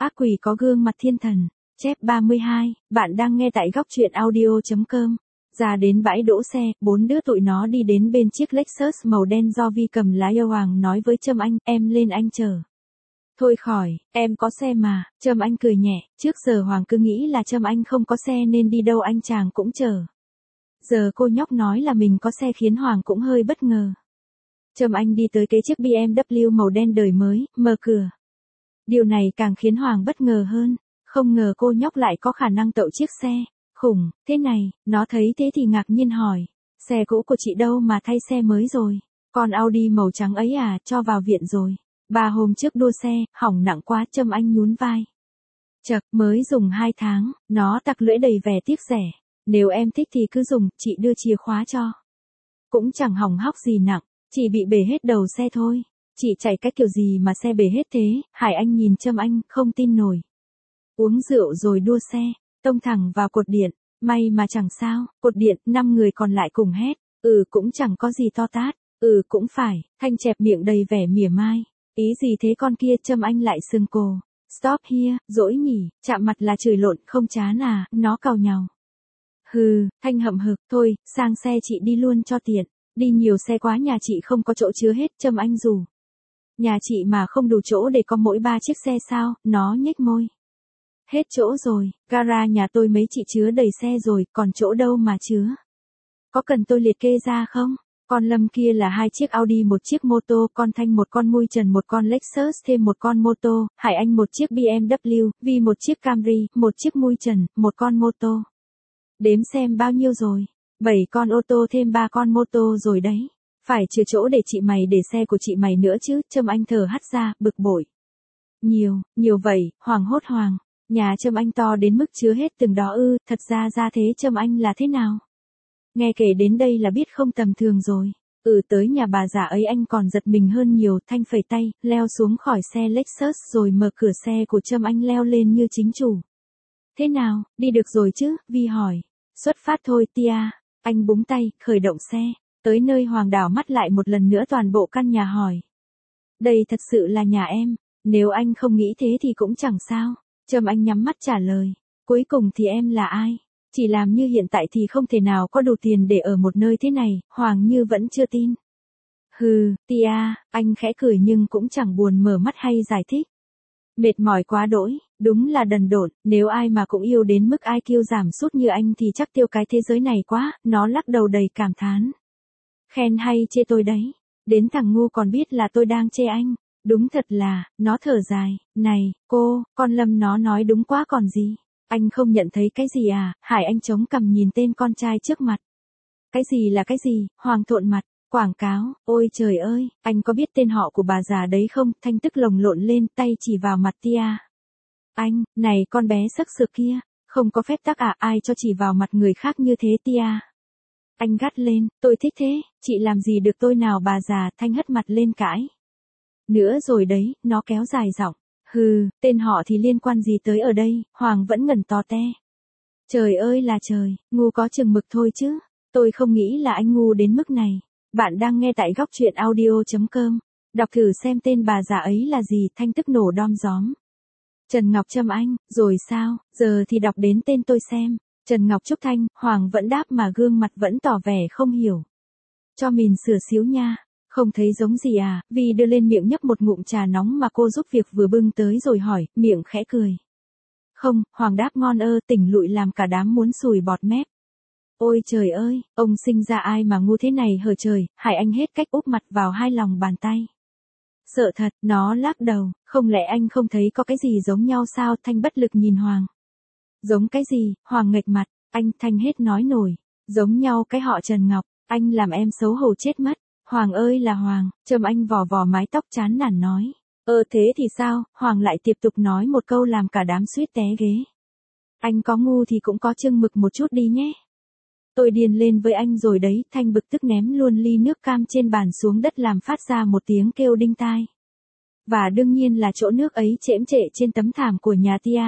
Ác quỷ có gương mặt thiên thần. Chép 32, bạn đang nghe tại góc truyện audio.com. Ra đến bãi đỗ xe, 4 đứa tụi nó đi đến bên chiếc Lexus màu đen do Vi cầm lái. Hoàng nói với Trâm Anh, em lên anh chờ. Thôi khỏi, em có xe mà. Trâm Anh cười nhẹ, trước giờ Hoàng cứ nghĩ là Trâm Anh không có xe nên đi đâu anh chàng cũng chờ. Giờ cô nhóc nói là mình có xe khiến Hoàng cũng hơi bất ngờ. Trâm Anh đi tới cái chiếc BMW màu đen đời mới, mở cửa. Điều này càng khiến Hoàng bất ngờ hơn, không ngờ cô nhóc lại có khả năng tậu chiếc xe khủng thế này. Nó thấy thế thì ngạc nhiên hỏi, xe cũ của chị đâu mà thay xe mới rồi? Con Audi màu trắng ấy à, cho vào viện rồi. 3 hôm trước đua xe, hỏng nặng quá. Trâm Anh nhún vai. Chậc, mới dùng 2 tháng, nó tặc lưỡi đầy vẻ tiếc rẻ. Nếu em thích thì cứ dùng, chị đưa chìa khóa cho. Cũng chẳng hỏng hóc gì nặng, chỉ bị bể hết đầu xe thôi. Chị chạy cách kiểu gì mà xe bể hết thế? Hải Anh nhìn Trâm Anh, không tin nổi. Uống rượu rồi đua xe, tông thẳng vào cột điện, may mà chẳng sao. Cột điện, 5 người còn lại cùng hét, cũng chẳng có gì to tát. Cũng phải. Thanh chẹp miệng đầy vẻ mỉa mai. Ý gì thế con kia? Trâm Anh lại sừng cổ. Stop here, dỗi nhỉ, chạm mặt là chửi lộn không chán à? Nó càu nhàu. Hừ, Thanh hậm hực, thôi, sang xe chị đi luôn cho tiện. Đi nhiều xe quá, nhà chị không có chỗ chứa hết. Trâm Anh rủ. Nhà chị mà không đủ chỗ để có mỗi 3 chiếc xe sao? Nó nhếch môi. Hết chỗ rồi, gara nhà tôi mấy chị chứa đầy xe rồi, còn chỗ đâu mà chứa? Có cần tôi liệt kê ra không? Con Lâm kia là 2 chiếc Audi, 1 chiếc mô tô, con Thanh 1 con mui trần, 1 con Lexus thêm 1 con mô tô, Hải Anh 1 chiếc BMW, Vi 1 chiếc Camry, 1 chiếc mui trần, 1 con mô tô. Đếm xem bao nhiêu rồi? 7 con ô tô thêm 3 con mô tô rồi đấy. Phải chừa chỗ để chị mày để xe của chị mày nữa chứ. Trâm Anh thở hắt ra, bực bội. Nhiều vậy. Hoàng hốt Hoàng. Nhà Trâm Anh to đến mức chứa hết từng đó ư? Thật ra thế Trâm Anh là thế nào? Nghe kể đến đây là biết không tầm thường rồi. Tới nhà bà già ấy anh còn giật mình hơn nhiều. Thanh phẩy tay, leo xuống khỏi xe Lexus rồi mở cửa xe của Trâm Anh leo lên như chính chủ. Thế nào, đi được rồi chứ? Vi hỏi. Xuất phát thôi tia. Anh búng tay, khởi động xe. Tới nơi Hoàng đảo mắt lại một lần nữa toàn bộ căn nhà hỏi. Đây thật sự là nhà em. Nếu anh không nghĩ thế thì cũng chẳng sao. Trâm Anh nhắm mắt trả lời. Cuối cùng thì em là ai? Chỉ làm như hiện tại thì không thể nào có đủ tiền để ở một nơi thế này. Hoàng như vẫn chưa tin. Hừ, tia, anh khẽ cười nhưng cũng chẳng buồn mở mắt hay giải thích. Mệt mỏi quá đỗi, đúng là đần độn. Nếu ai mà cũng yêu đến mức IQ giảm sút như anh thì chắc tiêu cái thế giới này quá. Nó lắc đầu đầy cảm thán. Khen hay chê tôi đấy? Đến thằng ngu còn biết là tôi đang chê anh. Đúng thật là, nó thở dài. Này, cô, con Lâm nó nói đúng quá còn gì. Anh không nhận thấy cái gì à? Hải Anh chống cằm nhìn tên con trai trước mặt. Cái gì là cái gì? Hoàng thộn mặt. Quảng cáo, ôi trời ơi, anh có biết tên họ của bà già đấy không? Thanh tức lồng lộn lên, tay chỉ vào mặt tia. Anh, này con bé sắc sược kia, không có phép tắc à? Ai cho chỉ vào mặt người khác như thế tia? Anh gắt lên, tôi thích thế, chị làm gì được tôi nào bà già? Thanh hất mặt lên cãi. Nữa rồi đấy, nó kéo dài giọng. Hừ, tên họ thì liên quan gì tới ở đây? Hoàng vẫn ngẩn to te. Trời ơi là trời, ngu có chừng mực thôi chứ. Tôi không nghĩ là anh ngu đến mức này. Bạn đang nghe tại góc truyện audio.com. Đọc thử xem tên bà già ấy là gì. Thanh tức nổ đom đóm. Trần Ngọc Trâm Anh, rồi sao? Giờ thì đọc đến tên tôi xem. Trần Ngọc Trúc Thanh. Hoàng vẫn đáp mà gương mặt vẫn tỏ vẻ không hiểu. Cho mình sửa xíu nha. Không thấy giống gì à? Vi đưa lên miệng nhấp một ngụm trà nóng mà cô giúp việc vừa bưng tới rồi hỏi, miệng khẽ cười. Không, Hoàng đáp ngon tỉnh lụi làm cả đám muốn sùi bọt mép. Ôi trời ơi, ông sinh ra ai mà ngu thế này hở trời? Hải Anh hết cách úp mặt vào hai lòng bàn tay. Sợ thật, nó lắc đầu, không lẽ anh không thấy có cái gì giống nhau sao? Thanh bất lực nhìn Hoàng. Giống cái gì? Hoàng nghệch mặt, anh. Thanh hết nói nổi. Giống nhau cái họ Trần Ngọc, anh làm em xấu hổ chết mất. Hoàng ơi là Hoàng, Trâm Anh vò vò mái tóc chán nản nói. Thế thì sao? Hoàng lại tiếp tục nói một câu làm cả đám suýt té ghế. Anh có ngu thì cũng có chừng mực một chút đi nhé. Tôi điên lên với anh rồi đấy. Thanh bực tức ném luôn ly nước cam trên bàn xuống đất làm phát ra một tiếng kêu đinh tai. Và đương nhiên là chỗ nước ấy chễm trệ trên tấm thảm của nhà tia.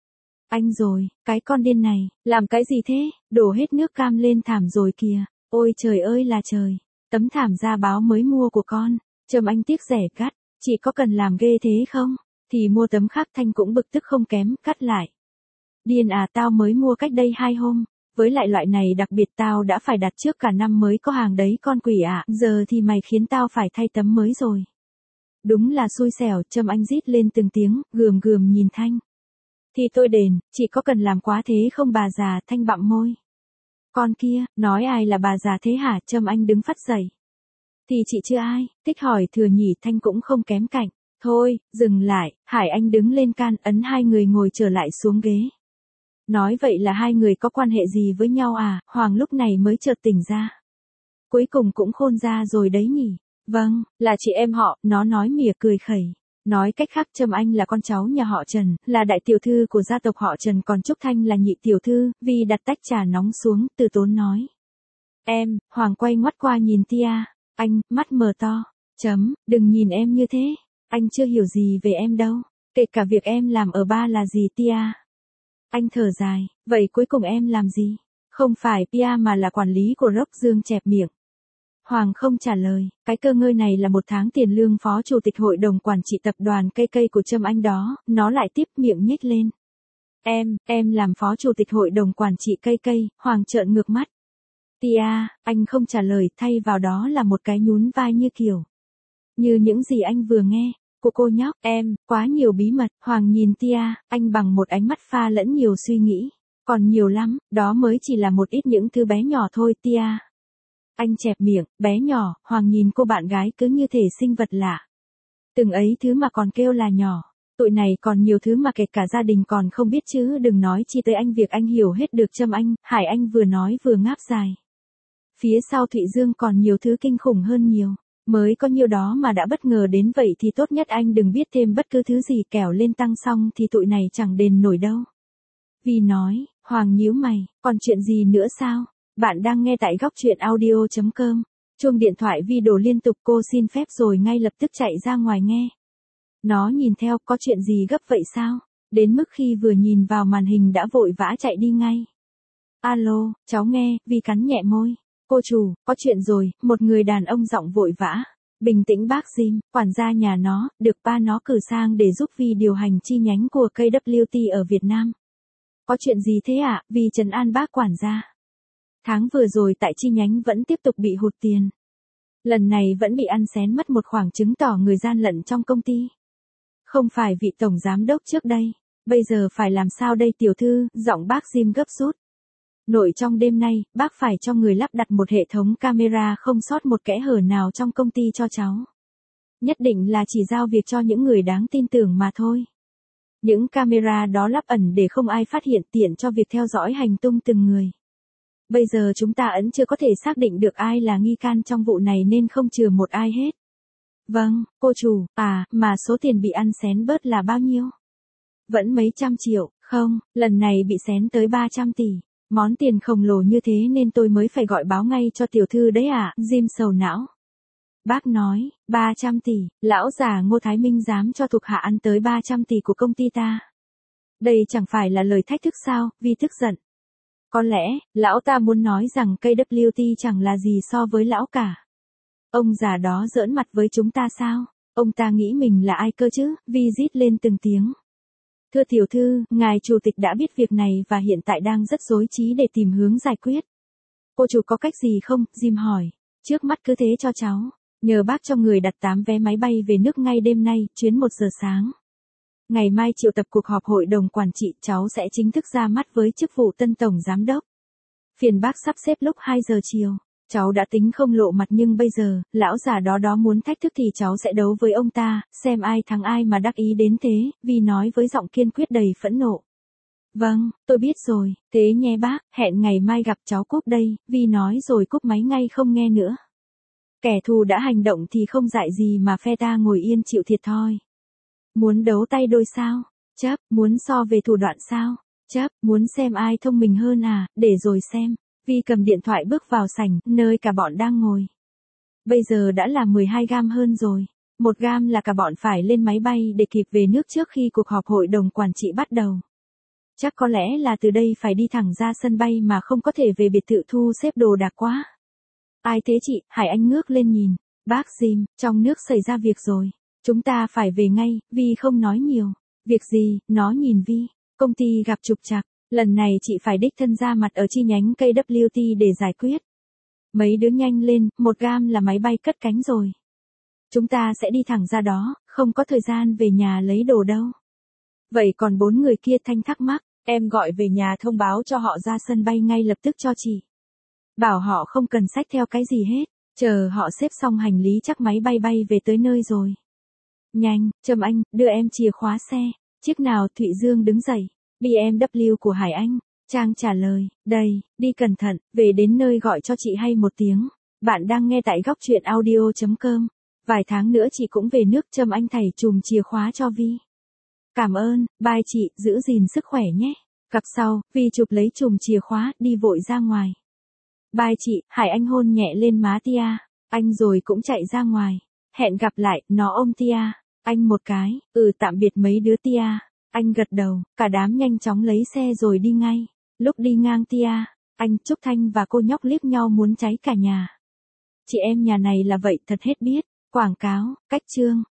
Anh rồi, cái con điên này, làm cái gì thế? Đổ hết nước cam lên thảm rồi kìa. Ôi trời ơi là trời. Tấm thảm da báo mới mua của con. Trâm Anh tiếc rẻ gắt. Chị có cần làm ghê thế không? Thì mua tấm khác. Thanh cũng bực tức không kém, cắt lại. Điên à, tao mới mua cách đây 2 hôm. Với lại loại này đặc biệt tao đã phải đặt trước cả năm mới có hàng đấy con quỷ ạ. Giờ thì mày khiến tao phải thay tấm mới rồi. Đúng là xui xẻo, Trâm Anh rít lên từng tiếng, gườm gườm nhìn Thanh. Thì tôi đền, chị có cần làm quá thế không bà già? Thanh bặm môi. Con kia, nói ai là bà già thế hả? Trâm Anh đứng phắt dậy. Thì chị chưa ai, thích hỏi thừa nhỉ. Thanh cũng không kém cạnh. Thôi, dừng lại. Hải Anh đứng lên can, ấn hai người ngồi trở lại xuống ghế. Nói vậy là hai người có quan hệ gì với nhau à? Hoàng lúc này mới chợt tỉnh ra. Cuối cùng cũng khôn ra rồi đấy nhỉ. Vâng, là chị em họ. Nó nói mỉa cười khẩy. Nói cách khác, Trâm Anh là con cháu nhà họ Trần, là đại tiểu thư của gia tộc họ Trần, còn Trúc Thanh là nhị tiểu thư. Vi đặt tách trà nóng xuống, từ tốn nói. Em. Hoàng quay ngoắt qua nhìn Tia. Anh, mắt mờ to. Đừng nhìn em như thế. Anh chưa hiểu gì về em đâu. Kể cả việc em làm ở bar là gì Tia. Anh thở dài. Vậy cuối cùng em làm gì? Không phải Pia mà là quản lý của Rock. Dương chẹp miệng. Hoàng không trả lời. Cái cơ ngơi này là 1 tháng tiền lương phó chủ tịch hội đồng quản trị tập đoàn cây cây của Trâm Anh đó. Nó lại tiếp miệng nhếch lên. Em làm phó chủ tịch hội đồng quản trị cây cây. Hoàng trợn ngược mắt. Tia, anh không trả lời, thay vào đó là một cái nhún vai như kiểu. Như những gì anh vừa nghe. Của cô nhóc, em, quá nhiều bí mật. Hoàng nhìn Tia, anh bằng một ánh mắt pha lẫn nhiều suy nghĩ. Còn nhiều lắm, đó mới chỉ là một ít những thứ bé nhỏ thôi Tia. Anh chẹp miệng, bé nhỏ. Hoàng nhìn cô bạn gái cứ như thể sinh vật lạ. Từng ấy thứ mà còn kêu là nhỏ. Tụi này còn nhiều thứ mà kể cả gia đình còn không biết chứ đừng nói chi tới anh việc anh hiểu hết được Trâm Anh. Hải Anh vừa nói vừa ngáp dài. Phía sau Thụy Dương còn nhiều thứ kinh khủng hơn nhiều. Mới có nhiêu đó mà đã bất ngờ đến vậy thì tốt nhất anh đừng biết thêm bất cứ thứ gì, kẻo lên tăng xong thì tụi này chẳng đền nổi đâu. Vi nói. Hoàng nhíu mày, còn chuyện gì nữa sao? Bạn đang nghe tại góc truyện audio.com. Chuông điện thoại Vi đổ liên tục. Cô xin phép rồi ngay lập tức chạy ra ngoài nghe. Nó nhìn theo. Có chuyện gì gấp vậy sao? Đến mức khi vừa nhìn vào màn hình đã vội vã chạy đi ngay. Alo, cháu nghe. Vi cắn nhẹ môi. Cô chủ, có chuyện rồi. Một người đàn ông giọng vội vã. Bình tĩnh bác Jim, quản gia nhà nó, được ba nó cử sang để giúp Vi điều hành chi nhánh của KWT ở Việt Nam. Có chuyện gì thế ạ? Vi trấn an bác quản gia. Tháng vừa rồi tại chi nhánh vẫn tiếp tục bị hụt tiền. Lần này vẫn bị ăn xén mất một khoản, chứng tỏ người gian lận trong công ty. Không phải vị tổng giám đốc trước đây. Bây giờ phải làm sao đây tiểu thư? Giọng bác Jim gấp rút. Nội trong đêm nay, bác phải cho người lắp đặt một hệ thống camera không sót một kẽ hở nào trong công ty cho cháu. Nhất định là chỉ giao việc cho những người đáng tin tưởng mà thôi. Những camera đó lắp ẩn để không ai phát hiện, tiện cho việc theo dõi hành tung từng người. Bây giờ chúng ta vẫn chưa có thể xác định được ai là nghi can trong vụ này nên không chừa một ai hết. Vâng, cô chủ. Mà số tiền bị ăn xén bớt là bao nhiêu? Vẫn mấy trăm triệu, không, lần này bị xén tới 300 tỷ. Món tiền khổng lồ như thế nên tôi mới phải gọi báo ngay cho tiểu thư đấy ạ. Jim sầu não. Bác nói, 300 tỷ, lão già Ngô Thái Minh dám cho thuộc hạ ăn tới 300 tỷ của công ty ta. Đây chẳng phải là lời thách thức sao? Vi tức giận. Có lẽ, lão ta muốn nói rằng KWT chẳng là gì so với lão cả. Ông già đó giỡn mặt với chúng ta sao? Ông ta nghĩ mình là ai cơ chứ? Vi rít lên từng tiếng. Thưa tiểu thư, ngài chủ tịch đã biết việc này và hiện tại đang rất rối trí để tìm hướng giải quyết. Cô chủ có cách gì không? Jim hỏi. Trước mắt cứ thế cho cháu. Nhờ bác cho người đặt 8 vé máy bay về nước ngay đêm nay, chuyến 1 giờ sáng. Ngày mai triệu tập cuộc họp hội đồng quản trị, cháu sẽ chính thức ra mắt với chức vụ tân tổng giám đốc. Phiền bác sắp xếp lúc 2 giờ chiều. Cháu đã tính không lộ mặt nhưng bây giờ, lão già đó muốn thách thức thì cháu sẽ đấu với ông ta, xem ai thắng ai mà đắc ý đến thế, Vi nói với giọng kiên quyết đầy phẫn nộ. Vâng, tôi biết rồi, thế nhé bác, hẹn ngày mai gặp cháu cúp đây, Vi nói rồi cúp máy ngay không nghe nữa. Kẻ thù đã hành động thì không dại gì mà phe ta ngồi yên chịu thiệt thòi. Muốn đấu tay đôi sao? Chấp, muốn so về thủ đoạn sao? Chấp, muốn xem ai thông minh hơn à, để rồi xem. Vi cầm điện thoại bước vào sảnh, nơi cả bọn đang ngồi. Bây giờ đã là 12 gam hơn rồi. 1 gam là cả bọn phải lên máy bay để kịp về nước trước khi cuộc họp hội đồng quản trị bắt đầu. Chắc có lẽ là từ đây phải đi thẳng ra sân bay mà không có thể về biệt thự thu xếp đồ đạc quá. Ai thế chị? Hải Anh ngước lên nhìn. Bác Jim, trong nước xảy ra việc rồi. Chúng ta phải về ngay, Vi không nói nhiều. Việc gì, nó nhìn Vi. Công ty gặp trục trặc, lần này chị phải đích thân ra mặt ở chi nhánh KWT để giải quyết. Mấy đứa nhanh lên, 1 gam là máy bay cất cánh rồi. Chúng ta sẽ đi thẳng ra đó, không có thời gian về nhà lấy đồ đâu. Vậy còn 4 người kia, Thanh thắc mắc, em gọi về nhà thông báo cho họ ra sân bay ngay lập tức cho chị. Bảo họ không cần xách theo cái gì hết, chờ họ xếp xong hành lý chắc máy bay bay về tới nơi rồi. Nhanh, Trâm Anh, đưa em chìa khóa xe. Chiếc nào? Thụy Dương đứng dậy. BMW của Hải Anh. Trang trả lời, đây, đi cẩn thận, về đến nơi gọi cho chị hay một tiếng. Bạn đang nghe tại góc truyện audio.com. Vài tháng nữa chị cũng về nước. Trâm Anh thảy chùm chìa khóa cho Vi. Cảm ơn, bye chị, giữ gìn sức khỏe nhé. Cặp sau, Vi chụp lấy chùm chìa khóa, đi vội ra ngoài. Bye chị, Hải Anh hôn nhẹ lên má Tia. Anh rồi cũng chạy ra ngoài. Hẹn gặp lại, nó ôm Tia. Anh một cái, tạm biệt mấy đứa Tia. Anh gật đầu, cả đám nhanh chóng lấy xe rồi đi ngay. Lúc đi ngang Tia, anh, Trúc Thanh và cô nhóc liếc nhau muốn cháy cả nhà. Chị em nhà này là vậy thật hết biết. Quảng cáo, cách chương.